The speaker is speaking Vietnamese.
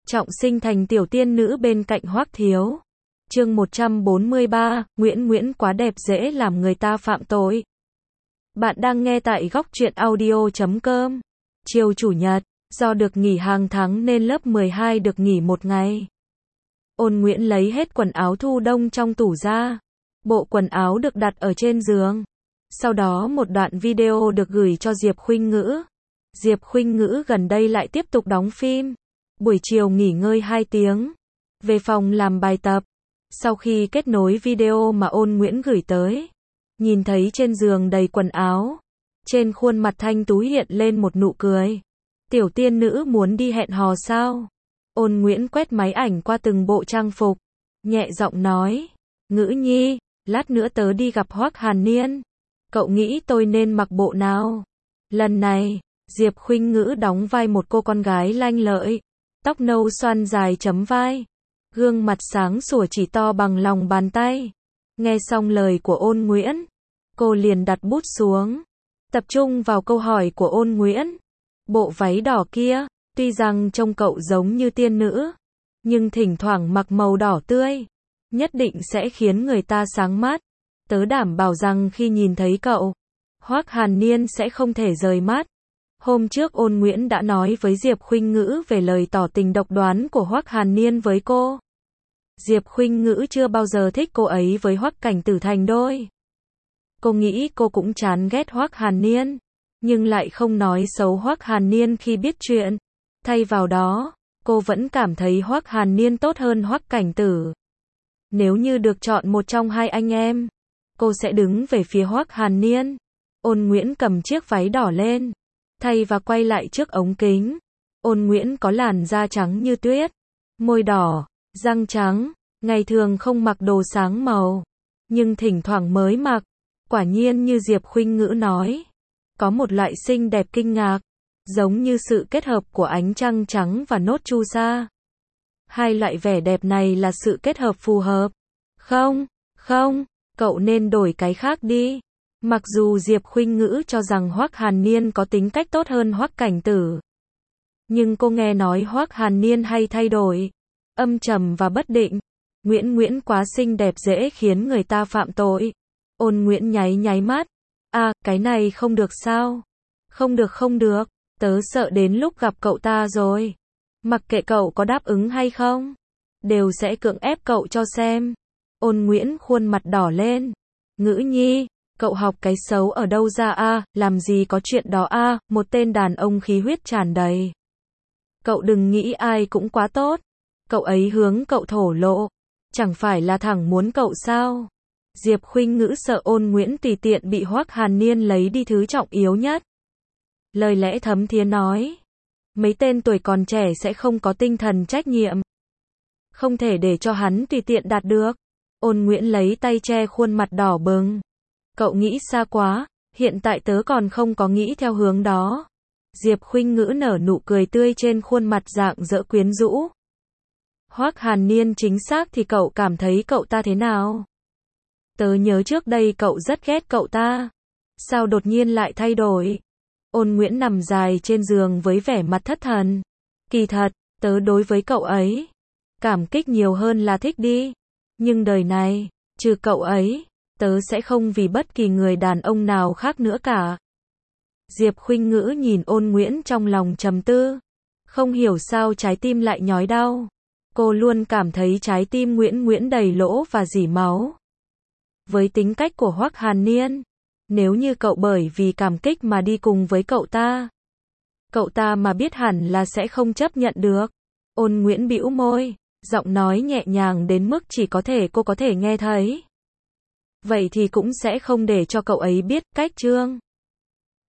trọng sinh thành tiểu tiên nữ bên cạnh Hoắc Thiếu. Chương 143, Nguyễn quá đẹp dễ làm người ta phạm tội. Bạn đang nghe tại góc truyện audio.com. Chiều chủ nhật, do được nghỉ hàng tháng nên lớp 12 được nghỉ một ngày. Ôn Nguyễn lấy hết quần áo thu đông trong tủ ra. Bộ quần áo được đặt ở trên giường. Sau đó một đoạn video được gửi cho Diệp Khuynh Ngữ. Diệp Khuynh Ngữ gần đây lại tiếp tục đóng phim. Buổi chiều nghỉ ngơi 2 tiếng. Về phòng làm bài tập. Sau khi kết nối video mà Ôn Nguyễn gửi tới, nhìn thấy trên giường đầy quần áo. Trên khuôn mặt thanh tú hiện lên một nụ cười. Tiểu tiên nữ muốn đi hẹn hò sao? Ôn Nguyễn quét máy ảnh qua từng bộ trang phục. Nhẹ giọng nói. Ngữ nhi, lát nữa tớ đi gặp Hoắc Hàn Niên. Cậu nghĩ tôi nên mặc bộ nào? Lần này, Diệp Khuynh Ngữ đóng vai một cô con gái lanh lợi. Tóc nâu xoăn dài chấm vai. Gương mặt sáng sủa chỉ to bằng lòng bàn tay. Nghe xong lời của Ôn Nguyễn, cô liền đặt bút xuống. Tập trung vào câu hỏi của Ôn Nguyễn. Bộ váy đỏ kia, tuy rằng trông cậu giống như tiên nữ, nhưng thỉnh thoảng mặc màu đỏ tươi, nhất định sẽ khiến người ta sáng mắt. Tớ đảm bảo rằng khi nhìn thấy cậu, Hoắc Hàn Niên sẽ không thể rời mắt. Hôm trước Ôn Nguyễn đã nói với Diệp Khuynh Ngữ về lời tỏ tình độc đoán của Hoắc Hàn Niên với cô. Diệp Khuynh Ngữ chưa bao giờ thích cô ấy với Hoắc Cảnh Tử thành đôi. Cô nghĩ cô cũng chán ghét Hoắc Hàn Niên, nhưng lại không nói xấu Hoắc Hàn Niên khi biết chuyện. Thay vào đó, cô vẫn cảm thấy Hoắc Hàn Niên tốt hơn Hoắc Cảnh Tử. Nếu như được chọn một trong hai anh em, cô sẽ đứng về phía Hoắc Hàn Niên. Ôn Nguyễn cầm chiếc váy đỏ lên, thay và quay lại trước ống kính. Ôn Nguyễn có làn da trắng như tuyết, môi đỏ, răng trắng, ngày thường không mặc đồ sáng màu, nhưng thỉnh thoảng mới mặc. Quả nhiên như Diệp Khuynh Ngữ nói, có một loại xinh đẹp kinh ngạc, giống như sự kết hợp của ánh trăng trắng và nốt chu sa. Hai loại vẻ đẹp này là sự kết hợp phù hợp. Không, cậu nên đổi cái khác đi. Mặc dù Diệp Khuynh Ngữ cho rằng Hoắc Hàn Niên có tính cách tốt hơn Hoắc Cảnh Tử, nhưng cô nghe nói Hoắc Hàn Niên hay thay đổi, âm trầm và bất định. Nguyễn quá xinh đẹp dễ khiến người ta phạm tội. Ôn Nguyễn nháy mắt. Cái này không được sao? Không được, tớ sợ đến lúc gặp cậu ta rồi. Mặc kệ cậu có đáp ứng hay không, đều sẽ cưỡng ép cậu cho xem. Ôn Nguyễn khuôn mặt đỏ lên. Ngữ nhi, cậu học cái xấu ở đâu ra làm gì có chuyện đó một tên đàn ông khí huyết tràn đầy. Cậu đừng nghĩ ai cũng quá tốt. Cậu ấy hướng cậu thổ lộ, chẳng phải là thẳng muốn cậu sao? Diệp Khuynh Ngữ sợ Ôn Nguyễn tùy tiện bị Hoắc Hàn Niên lấy đi thứ trọng yếu nhất. Lời lẽ thấm thía nói, mấy tên tuổi còn trẻ sẽ không có tinh thần trách nhiệm, không thể để cho hắn tùy tiện đạt được. Ôn Nguyễn lấy tay che khuôn mặt đỏ bừng. Cậu nghĩ xa quá, hiện tại tớ còn không có nghĩ theo hướng đó. Diệp Khuynh Ngữ nở nụ cười tươi trên khuôn mặt rạng rỡ quyến rũ. Hoắc Hàn Niên chính xác thì cậu cảm thấy cậu ta thế nào? Tớ nhớ trước đây cậu rất ghét cậu ta. Sao đột nhiên lại thay đổi? Ôn Nguyễn nằm dài trên giường với vẻ mặt thất thần. Kỳ thật, tớ đối với cậu ấy cảm kích nhiều hơn là thích đi. Nhưng đời này, trừ cậu ấy, tớ sẽ không vì bất kỳ người đàn ông nào khác nữa cả. Diệp Khuynh Ngữ nhìn Ôn Nguyễn trong lòng trầm tư. Không hiểu sao trái tim lại nhói đau. Cô luôn cảm thấy trái tim Nguyễn đầy lỗ và rỉ máu. Với tính cách của Hoắc Hàn Niên, nếu như cậu bởi vì cảm kích mà đi cùng với cậu ta mà biết hẳn là sẽ không chấp nhận được. Ôn Nguyễn bĩu môi, giọng nói nhẹ nhàng đến mức chỉ có thể cô có thể nghe thấy. Vậy thì cũng sẽ không để cho cậu ấy biết cách chương.